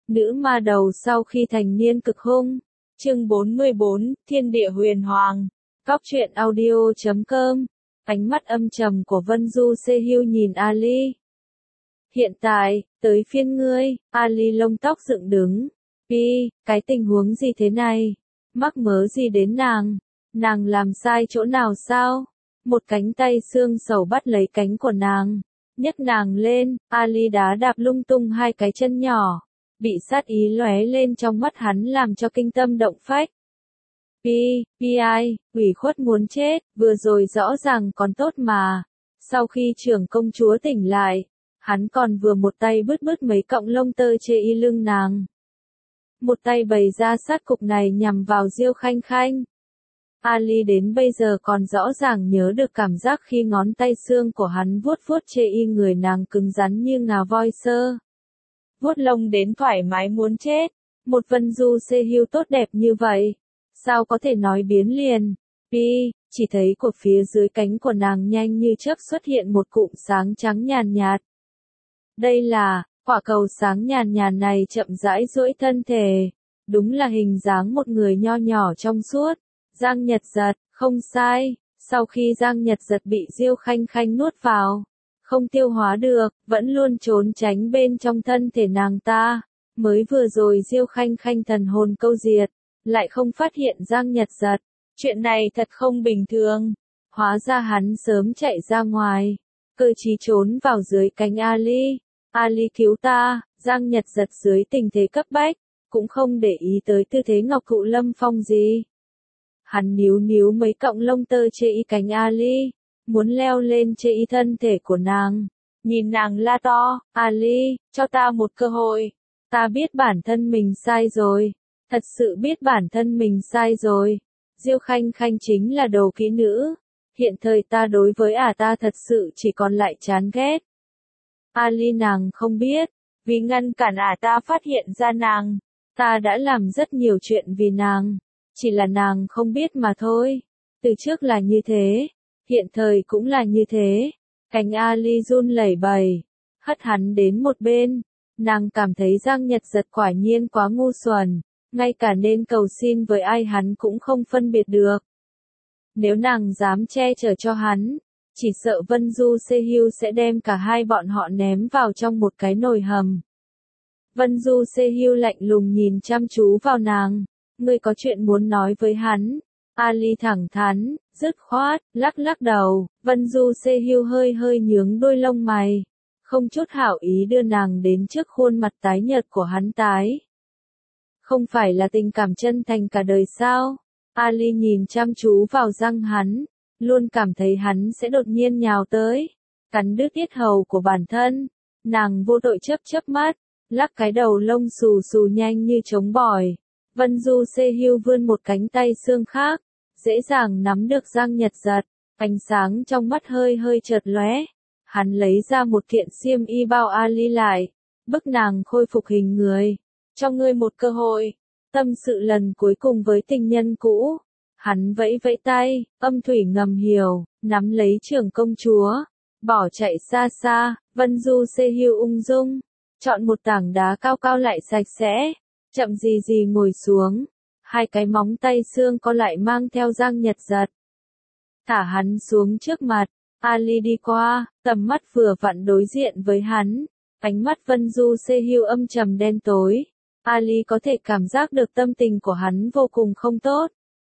Nữ ma đầu sau khi thành niên cực hung. Chương 44, Thiên địa huyền hoàng. Cóc truyện audio.com. Ánh mắt âm trầm của Vân Du Se-hưu nhìn Ali. Hiện tại, tới phiên ngươi. Ali lông tóc dựng đứng. Pi, cái tình huống gì thế này? Mắc mớ gì đến nàng? Nàng làm sai chỗ nào sao? Một cánh tay xương sầu bắt lấy cánh của nàng. Nhấc nàng lên, Ali đá đạp lung tung hai cái chân nhỏ. Bị sát ý lóe lên trong mắt hắn làm cho kinh tâm động phách. Pi ai, ủy khuất muốn chết, vừa rồi rõ ràng còn tốt mà. Sau khi trưởng công chúa tỉnh lại, hắn còn vừa một tay bứt bứt mấy cọng lông tơ chê y lưng nàng. Một tay bày ra sát cục này nhằm vào Diêu Khanh Khanh. Ali đến bây giờ còn rõ ràng nhớ được cảm giác khi ngón tay xương của hắn vuốt vuốt chê y người nàng cứng rắn như ngà voi sơ. Vuốt lông đến thoải mái muốn chết. Một Vân Du Se-hưu tốt đẹp như vậy, sao có thể nói biến liền? Pi, chỉ thấy của phía dưới cánh của nàng nhanh như chớp xuất hiện một cụm sáng trắng nhàn nhạt. Đây là, quả cầu sáng nhàn nhạt này chậm rãi duỗi thân thể. Đúng là hình dáng một người nho nhỏ trong suốt. Giang Nhật Giật, không sai, sau khi Giang Nhật Giật bị Diêu Khanh Khanh nuốt vào, không tiêu hóa được, vẫn luôn trốn tránh bên trong thân thể nàng ta. Mới vừa rồi Diêu Khanh Khanh thần hồn câu diệt, lại không phát hiện Giang Nhật Giật. Chuyện này thật không bình thường. Hóa ra hắn sớm chạy ra ngoài, cơ trí trốn vào dưới cánh Ali. Ali cứu ta. Giang Nhật Giật dưới tình thế cấp bách, cũng không để ý tới tư thế Ngọc Cụ Lâm Phong gì. Hắn níu mấy cọng lông tơ chê y cánh Ali, muốn leo lên chê y thân thể của nàng. Nhìn nàng la to, Ali, cho ta một cơ hội. Ta biết bản thân mình sai rồi. Thật sự biết bản thân mình sai rồi. Diêu Khanh Khanh chính là đồ kỹ nữ. Hiện thời ta đối với ta thật sự chỉ còn lại chán ghét. Ali nàng không biết, vì ngăn cản ta phát hiện ra nàng, ta đã làm rất nhiều chuyện vì nàng. Chỉ là nàng không biết mà thôi. Từ trước là như thế, hiện thời cũng là như thế. Cánh Ali run lẩy bẩy, hất hắn đến một bên. Nàng cảm thấy Giang Nhật Giật quả nhiên quá ngu xuẩn, ngay cả nên cầu xin với ai hắn cũng không phân biệt được. Nếu nàng dám che chở cho hắn, chỉ sợ Vân Du Se-hưu sẽ đem cả hai bọn họ ném vào trong một cái nồi hầm. Vân Du Se-hưu lạnh lùng nhìn chăm chú vào nàng. Ngươi có chuyện muốn nói với hắn. Ali thẳng thắn, dứt khoát, lắc đầu. Vân Du Se-hưu hơi nhướng đôi lông mày, không chút hảo ý đưa nàng đến trước khuôn mặt tái nhợt của hắn tái. Không phải là tình cảm chân thành cả đời sao? Ali nhìn chăm chú vào răng hắn, luôn cảm thấy hắn sẽ đột nhiên nhào tới, cắn đứt yết hầu của bản thân. Nàng vô tội chớp mắt, lắc cái đầu lông xù nhanh như trống bỏi. Vân Du Se-hưu vươn một cánh tay xương khác, dễ dàng nắm được Giang Nhật Giật. Ánh sáng trong mắt hơi chợt lóe. Hắn lấy ra một kiện xiêm y bao Ali lại, bức nàng khôi phục hình người. Cho ngươi một cơ hội, tâm sự lần cuối cùng với tình nhân cũ. Hắn vẫy tay, âm thủy ngầm hiểu, nắm lấy trưởng công chúa, bỏ chạy xa. Vân Du Se-hưu ung dung, chọn một tảng đá cao lại sạch sẽ, chậm gì ngồi xuống. Hai cái móng tay xương co lại mang theo Giang Nhật Giật. Thả hắn xuống trước mặt. Ali đi qua, tầm mắt vừa vặn đối diện với hắn. Ánh mắt Vân Du Se-hưu âm trầm đen tối. Ali có thể cảm giác được tâm tình của hắn vô cùng không tốt.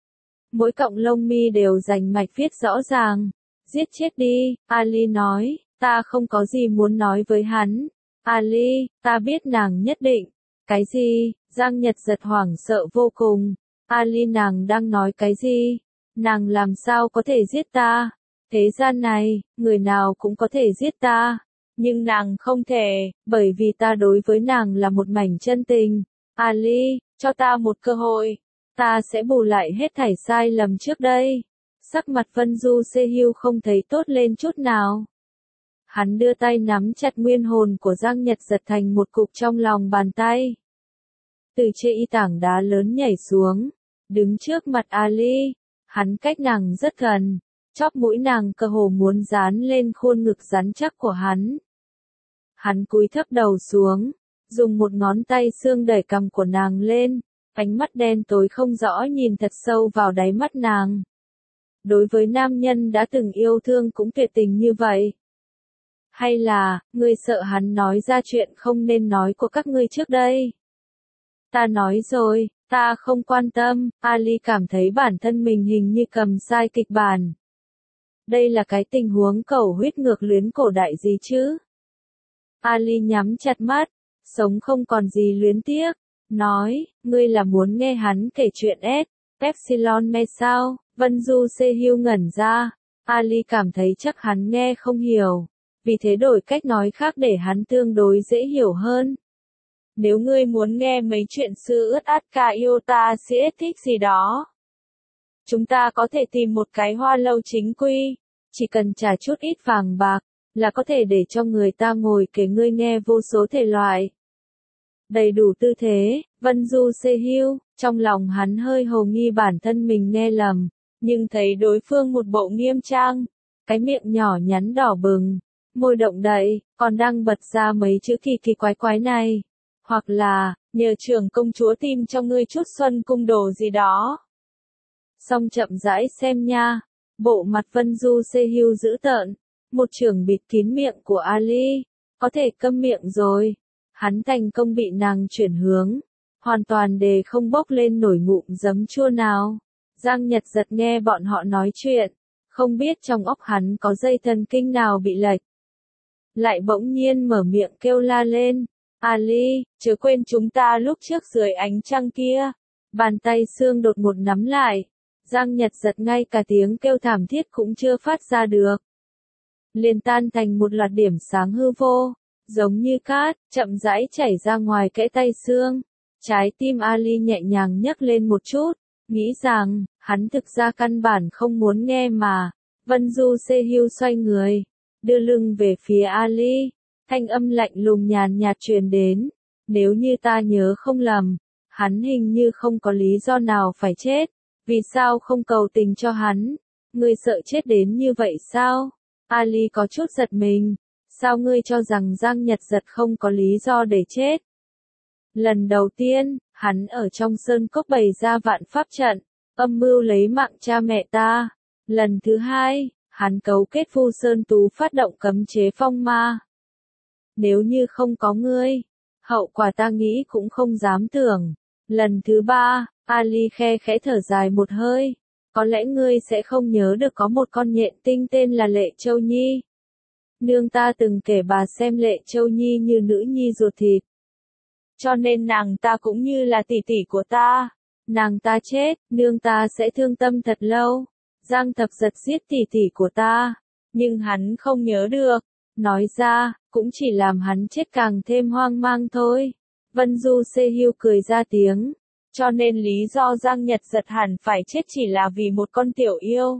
Mỗi cọng lông mi đều rành mạch viết rõ ràng. Giết chết đi, Ali nói. Ta không có gì muốn nói với hắn. Ali, ta biết nàng nhất định. Cái gì? Giang Nhật Giật hoảng sợ vô cùng. Ali nàng đang nói cái gì? Nàng làm sao có thể giết ta? Thế gian này, người nào cũng có thể giết ta. Nhưng nàng không thể, bởi vì ta đối với nàng là một mảnh chân tình. Ali, cho ta một cơ hội. Ta sẽ bù lại hết thảy sai lầm trước đây. Sắc mặt Vân Du Se-hưu không thấy tốt lên chút nào. Hắn đưa tay nắm chặt nguyên hồn của Giang Nhật Giật thành một cục trong lòng bàn tay. Từ chê y tảng đá lớn nhảy xuống, đứng trước mặt Ali. Hắn cách nàng rất gần, chóp mũi nàng cơ hồ muốn dán lên khuôn ngực rắn chắc của hắn. Hắn cúi thấp đầu xuống, dùng một ngón tay xương đẩy cằm của nàng lên, ánh mắt đen tối không rõ nhìn thật sâu vào đáy mắt nàng. Đối với nam nhân đã từng yêu thương cũng tuyệt tình như vậy. Hay là, ngươi sợ hắn nói ra chuyện không nên nói của các ngươi trước đây? Ta nói rồi, ta không quan tâm. Ali cảm thấy bản thân mình hình như cầm sai kịch bản. Đây là cái tình huống cầu huyết ngược luyến cổ đại gì chứ? Ali nhắm chặt mắt, sống không còn gì luyến tiếc, nói, ngươi là muốn nghe hắn kể chuyện S, Epsilon Me sao? Vân Du Se-hyu ngẩn ra, Ali cảm thấy chắc hắn nghe không hiểu, vì thế đổi cách nói khác để hắn tương đối dễ hiểu hơn. Nếu ngươi muốn nghe mấy chuyện xưa ướt át ca yêu ta sẽ thích gì đó, chúng ta có thể tìm một cái hoa lâu chính quy, chỉ cần trả chút ít vàng bạc, là có thể để cho người ta ngồi kể ngươi nghe vô số thể loại. Đầy đủ tư thế, Vân Du Se-hyu, trong lòng hắn hơi hồ nghi bản thân mình nghe lầm, nhưng thấy đối phương một bộ nghiêm trang, cái miệng nhỏ nhắn đỏ bừng, môi động đậy, còn đang bật ra mấy chữ kỳ kỳ quái quái này. Hoặc là, nhờ trưởng công chúa tìm cho ngươi chút xuân cung đồ gì đó. Xong chậm rãi xem nha, bộ mặt Vân Du Se-hyu dữ tợn, một chưởng bịt kín miệng của Ali, có thể câm miệng rồi. Hắn thành công bị nàng chuyển hướng, hoàn toàn để không bốc lên nổi ngụm giấm chua nào. Giang Nhật Giật nghe bọn họ nói chuyện, không biết trong óc hắn có dây thần kinh nào bị lệch. Lại bỗng nhiên mở miệng kêu la lên, Ali, chớ quên chúng ta lúc trước dưới ánh trăng kia. Bàn tay xương đột ngột nắm lại, Giang Nhật Giật ngay cả tiếng kêu thảm thiết cũng chưa phát ra được. Liền tan thành một loạt điểm sáng hư vô, giống như cát, chậm rãi chảy ra ngoài kẽ tay xương. Trái tim Ali nhẹ nhàng nhấc lên một chút, nghĩ rằng, hắn thực ra căn bản không muốn nghe mà. Vân Du Se-hyu xoay người, đưa lưng về phía Ali, thanh âm lạnh lùng nhàn nhạt truyền đến. Nếu như ta nhớ không lầm, hắn hình như không có lý do nào phải chết, vì sao không cầu tình cho hắn? Ngươi sợ chết đến như vậy sao? Ali có chút giật mình, sao ngươi cho rằng Giang Nhật Giật không có lý do để chết? Lần đầu tiên, hắn ở trong sơn cốc bày ra vạn pháp trận, âm mưu lấy mạng cha mẹ ta. Lần thứ hai, hắn cấu kết Vu Sơn Tú phát động cấm chế phong ma. Nếu như không có ngươi, hậu quả ta nghĩ cũng không dám tưởng. Lần thứ ba, Ali khe khẽ thở dài một hơi. Có lẽ ngươi sẽ không nhớ được có một con nhện tinh tên là Lệ Châu Nhi. Nương ta từng kể bà xem Lệ Châu Nhi như nữ nhi ruột thịt. Cho nên nàng ta cũng như là tỷ tỷ của ta. Nàng ta chết, nương ta sẽ thương tâm thật lâu. Giang Thập Giật giết tỷ tỷ của ta, nhưng hắn không nhớ được. Nói ra, cũng chỉ làm hắn chết càng thêm hoang mang thôi. Vân Du Se-hyu cười ra tiếng. Cho nên lý do Giang Nhật Giật hẳn phải chết chỉ là vì một con tiểu yêu.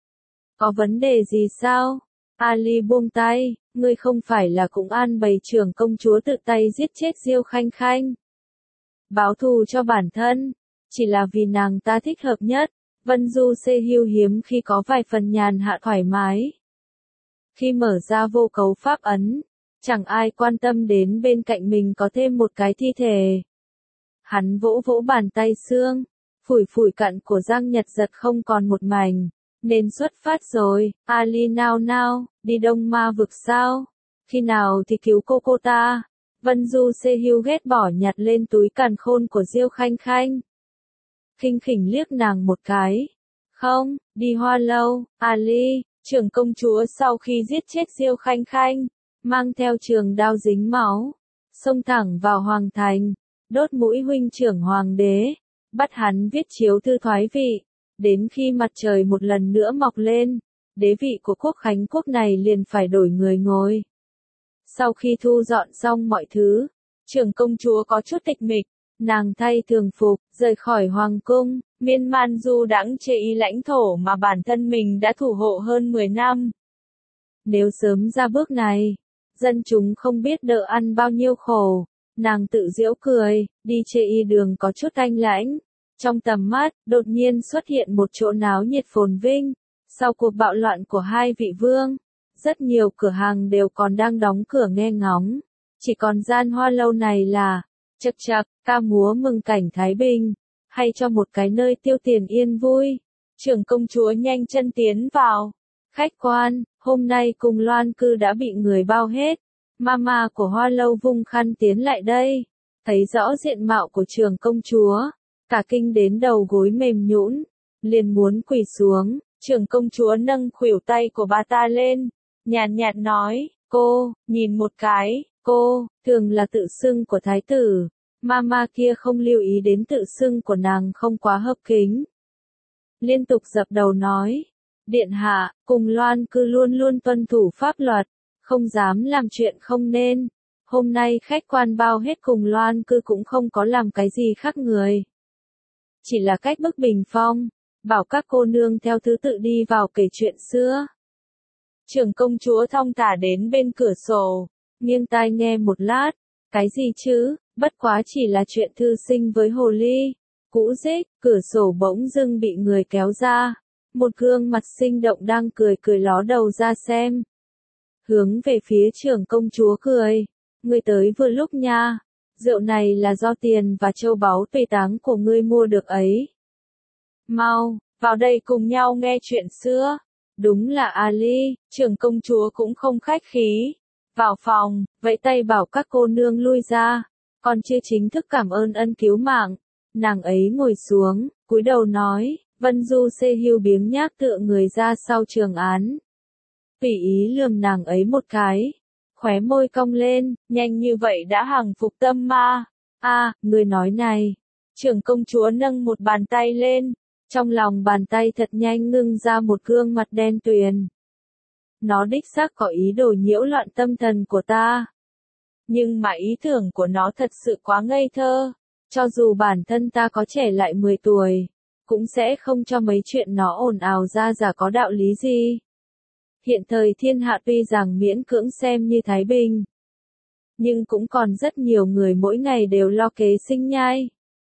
Có vấn đề gì sao? Ali buông tay, ngươi không phải là cũng an bày trưởng công chúa tự tay giết chết Diêu Khanh Khanh. Báo thù cho bản thân, chỉ là vì nàng ta thích hợp nhất. Vân Du Se-hyu hiếm khi có vài phần nhàn hạ thoải mái. Khi mở ra vô cấu pháp ấn, chẳng ai quan tâm đến bên cạnh mình có thêm một cái thi thể. Hắn vỗ vỗ bàn tay xương, phủi phủi cặn của Giang Nhật Giật không còn một mảnh. Nên xuất phát rồi, Ali nào nào, đi Đông Ma vực sao? Khi nào thì cứu cô ta? Vân Du Se-hyu ghét bỏ nhặt lên túi càn khôn của Diêu Khanh Khanh. Khinh khỉnh liếc nàng một cái. Không, đi Hoa Lâu, Ali, trưởng công chúa sau khi giết chết Diêu Khanh Khanh, mang theo trường đao dính máu, xông thẳng vào hoàng thành, đốt mũi huynh trưởng hoàng đế, bắt hắn viết chiếu thư thoái vị. Đến khi mặt trời một lần nữa mọc lên, đế vị của quốc khánh quốc này liền phải đổi người ngồi. Sau khi thu dọn xong mọi thứ, trưởng công chúa có chút tịch mịch, nàng thay thường phục, rời khỏi hoàng cung, miên man du đãng chê y lãnh thổ mà bản thân mình đã thủ hộ hơn 10 năm. Nếu sớm ra bước này, dân chúng không biết đỡ ăn bao nhiêu khổ, nàng tự giễu cười, đi chê y đường có chút thanh lãnh. Trong tầm mắt, đột nhiên xuất hiện một chỗ náo nhiệt phồn vinh. Sau cuộc bạo loạn của hai vị vương, rất nhiều cửa hàng đều còn đang đóng cửa nghe ngóng. Chỉ còn gian hoa lâu này là, chậc chậc, ca múa mừng cảnh Thái Bình, hay cho một cái nơi tiêu tiền yên vui. Trưởng công chúa nhanh chân tiến vào. Khách quan, hôm nay cùng Loan cư đã bị người bao hết. Mama của Hoa Lâu vung khăn tiến lại đây. Thấy rõ diện mạo của trưởng công chúa. Cả kinh đến đầu gối mềm nhũn, liền muốn quỳ xuống. Trưởng công chúa nâng khuỷu tay của bà ta lên. Nhàn nhạt nói, cô, nhìn một cái, cô, thường là tự xưng của thái tử. Mama kia không lưu ý đến tự xưng của nàng không quá hợp kính. Liên tục dập đầu nói, điện hạ, cùng Loan cư luôn luôn tuân thủ pháp luật, không dám làm chuyện không nên. Hôm nay khách quan bao hết cùng Loan cư cũng không có làm cái gì khác người. Chỉ là cách bức bình phong, bảo các cô nương theo thứ tự đi vào kể chuyện xưa. Trưởng công chúa thong thả đến bên cửa sổ, nghiêng tai nghe một lát, cái gì chứ, bất quá chỉ là chuyện thư sinh với hồ ly. Cũ rích, cửa sổ bỗng dưng bị người kéo ra. Một gương mặt sinh động đang cười cười ló đầu ra xem. Hướng về phía trưởng công chúa cười. Ngươi tới vừa lúc nha. Rượu này là do tiền và châu báu tùy táng của ngươi mua được ấy. Mau, vào đây cùng nhau nghe chuyện xưa. Đúng là Ali, trưởng công chúa cũng không khách khí. Vào phòng, vẫy tay bảo các cô nương lui ra. Còn chưa chính thức cảm ơn ân cứu mạng. Nàng ấy ngồi xuống, cúi đầu nói, Vân Du Xê Hưu biếng nhác tựa người ra sau trường án. Tùy ý lườm nàng ấy một cái, khóe môi cong lên, nhanh như vậy đã hàng phục tâm ma. Người nói này. Trưởng công chúa nâng một bàn tay lên, trong lòng bàn tay thật nhanh ngưng ra một gương mặt đen tuyền. Nó đích xác có ý đồ nhiễu loạn tâm thần của ta. Nhưng mà ý tưởng của nó thật sự quá ngây thơ. Cho dù bản thân ta có trẻ lại 10 tuổi, cũng sẽ không cho mấy chuyện nó ồn ào ra giả có đạo lý gì. Hiện thời thiên hạ tuy rằng miễn cưỡng xem như thái bình, nhưng cũng còn rất nhiều người mỗi ngày đều lo kế sinh nhai.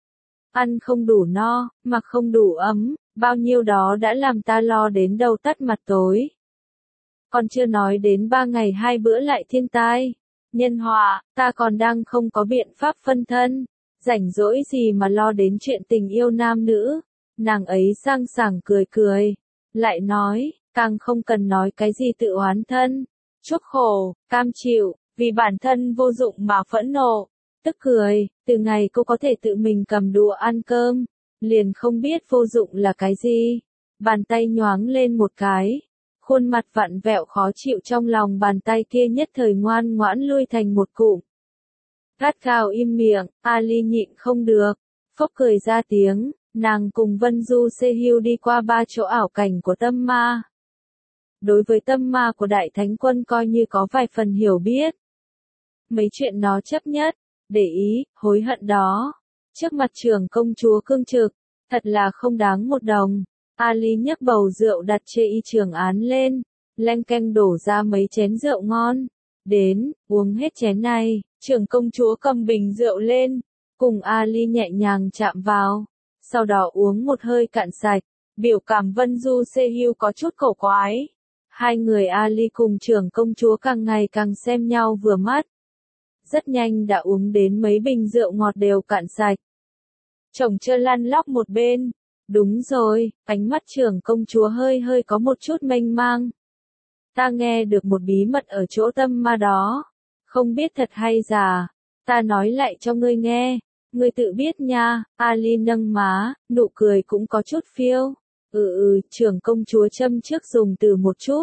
Ăn không đủ no, mặc không đủ ấm, bao nhiêu đó đã làm ta lo đến đầu tắt mặt tối. Còn chưa nói đến 3 ngày 2 bữa lại thiên tai, nhân họa, ta còn đang không có biện pháp phân thân. Rảnh rỗi gì mà lo đến chuyện tình yêu nam nữ. Nàng ấy sang sảng cười cười. Lại nói, càng không cần nói cái gì tự oán thân. Chuốc khổ, cam chịu, vì bản thân vô dụng mà phẫn nộ. Tức cười, từ ngày cô có thể tự mình cầm đũa ăn cơm, liền không biết vô dụng là cái gì. Bàn tay nhoáng lên một cái. Khuôn mặt vặn vẹo khó chịu trong lòng bàn tay kia nhất thời ngoan ngoãn lui thành một cụm. Gắt gao im miệng, Ali nhịn không được, phốc cười ra tiếng, nàng cùng Vân Du Xê Hưu đi qua 3 chỗ ảo cảnh của tâm ma. Đối với tâm ma của Đại Thánh Quân coi như có vài phần hiểu biết. Mấy chuyện nó chấp nhất, để ý, hối hận đó. Trước mặt trưởng công chúa cương trực, thật là không đáng một đồng. Ali nhấc bầu rượu đặt chê y trường án lên, leng keng đổ ra mấy chén rượu ngon. Đến, uống hết chén này. Trưởng công chúa cầm bình rượu lên, cùng Ali nhẹ nhàng chạm vào, sau đó uống một hơi cạn sạch. Biểu cảm Vân Du Xê Hưu có chút cổ quái. Hai người Ali cùng trưởng công chúa càng ngày càng xem nhau vừa mắt. Rất nhanh đã uống đến mấy bình rượu ngọt đều cạn sạch. Chồng chưa lăn lóc một bên. Đúng rồi, ánh mắt trưởng công chúa hơi hơi có một chút mênh mang. Ta nghe được một bí mật ở chỗ tâm ma đó. Không biết thật hay giả. Ta nói lại cho ngươi nghe. Ngươi tự biết nha. Ali nâng má, nụ cười cũng có chút phiêu. Trưởng công chúa châm trước dùng từ một chút.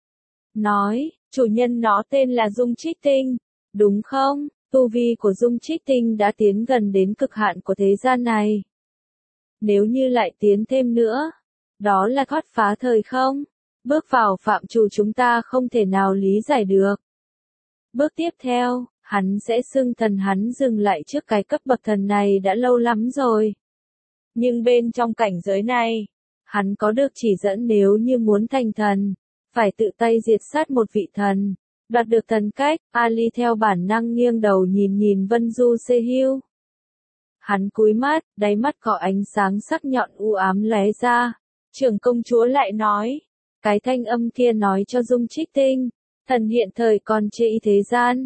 Nói, chủ nhân nó tên là Dung Trích Tinh. Đúng không? Tu vi của Dung Trích Tinh đã tiến gần đến cực hạn của thế gian này. Nếu như lại tiến thêm nữa, đó là thoát phá thời không? Bước vào phạm trù chúng ta không thể nào lý giải được. Bước tiếp theo, hắn sẽ xưng thần, hắn dừng lại trước cái cấp bậc thần này đã lâu lắm rồi. Nhưng bên trong cảnh giới này, hắn có được chỉ dẫn nếu như muốn thành thần, phải tự tay diệt sát một vị thần, đoạt được thần cách. Ali theo bản năng nghiêng đầu nhìn Vân Du Xê Hưu. Hắn cúi mắt, đáy mắt có ánh sáng sắc nhọn u ám lóe ra. Trưởng công chúa lại nói, cái thanh âm kia nói cho Dung Trích Tinh, thần hiện thời còn chê y thế gian,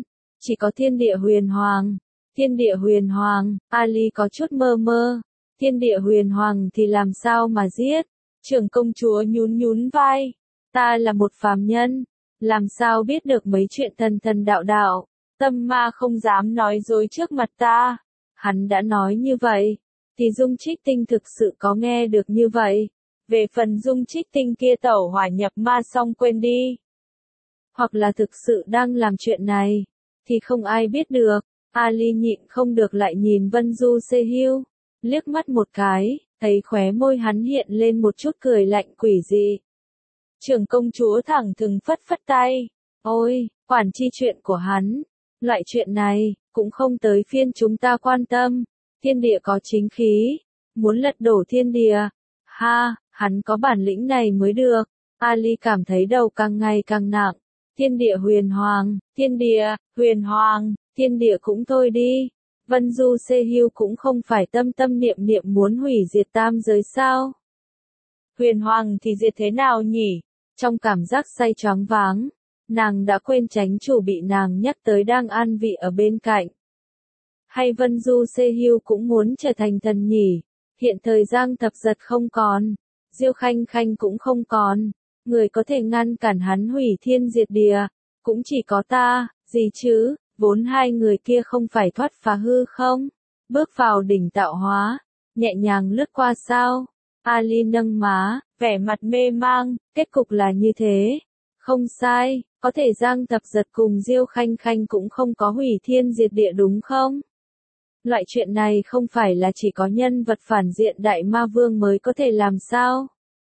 chỉ có thiên địa huyền hoàng. Thiên địa huyền hoàng, Ali có chút mơ mơ. Thiên địa huyền hoàng thì làm sao mà giết? Trưởng công chúa nhún nhún vai. Ta là một phàm nhân, làm sao biết được mấy chuyện thần thần đạo đạo. Tâm ma không dám nói dối trước mặt ta. Hắn đã nói như vậy, thì Dung Trích Tinh thực sự có nghe được như vậy. Về phần Dung Trích Tinh kia tẩu hỏa nhập ma xong quên đi. Hoặc là thực sự đang làm chuyện này, thì không ai biết được. Ali nhịn không được lại nhìn Vân Du Se-hưu, liếc mắt một cái, thấy khóe môi hắn hiện lên một chút cười lạnh quỷ dị. Trưởng công chúa thẳng thừng phất phất tay. Ôi, quản chi chuyện của hắn. Loại chuyện này, cũng không tới phiên chúng ta quan tâm. Thiên địa có chính khí, muốn lật đổ thiên địa. Ha, hắn có bản lĩnh này mới được. Ali cảm thấy đầu càng ngày càng nặng. Thiên địa huyền hoàng, thiên địa, huyền hoàng, thiên địa cũng thôi đi. Vân Du Se-hưu cũng không phải tâm tâm niệm niệm muốn hủy diệt tam giới sao. Huyền hoàng thì diệt thế nào nhỉ? Trong cảm giác say choáng váng, nàng đã quên chánh chủ bị nàng nhắc tới đang an vị ở bên cạnh. Hay Vân Du Se-hưu cũng muốn trở thành thần nhỉ? Hiện thời Giang Thập Giật không còn, Diêu Khanh Khanh cũng không còn, người có thể ngăn cản hắn hủy thiên diệt địa, cũng chỉ có ta, gì chứ, vốn hai người kia không phải thoát phá hư không? Bước vào đỉnh tạo hóa, nhẹ nhàng lướt qua sao? Ali nâng má, vẻ mặt mê mang, kết cục là như thế. Không sai, có thể Giang Thập Giật cùng Diêu Khanh Khanh cũng không có hủy thiên diệt địa đúng không? Loại chuyện này không phải là chỉ có nhân vật phản diện Đại Ma Vương mới có thể làm sao?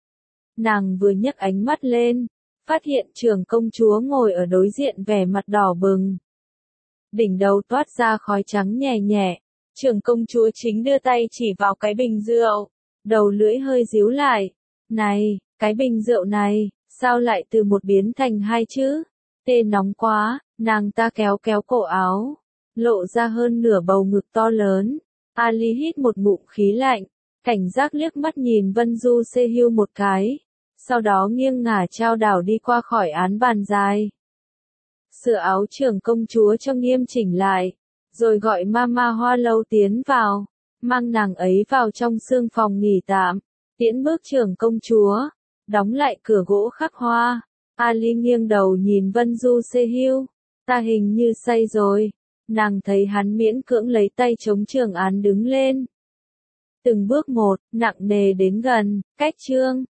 Nàng vừa nhấc ánh mắt lên, phát hiện trưởng công chúa ngồi ở đối diện vẻ mặt đỏ bừng. Đỉnh đầu toát ra khói trắng nhẹ nhẹ, trưởng công chúa chính đưa tay chỉ vào cái bình rượu, đầu lưỡi hơi díu lại. Này, cái bình rượu này, sao lại từ một biến thành hai chứ? Tê nóng quá, nàng ta kéo kéo cổ áo, lộ ra hơn nửa bầu ngực to lớn. Ali hít một ngụm khí lạnh, cảnh giác liếc mắt nhìn Vân Du Se-hưu một cái, sau đó nghiêng ngả chao đảo đi qua khỏi án bàn dài. Sửa áo trưởng công chúa cho nghiêm chỉnh lại, rồi gọi Mama Hoa Lâu tiến vào, mang nàng ấy vào trong sương phòng nghỉ tạm, tiễn bước trưởng công chúa, đóng lại cửa gỗ khắc hoa. Ali nghiêng đầu nhìn Vân Du Se-hưu, ta hình như say rồi. Nàng thấy hắn miễn cưỡng lấy tay chống trường án đứng lên. Từng bước một, nặng nề đến gần, cách chương.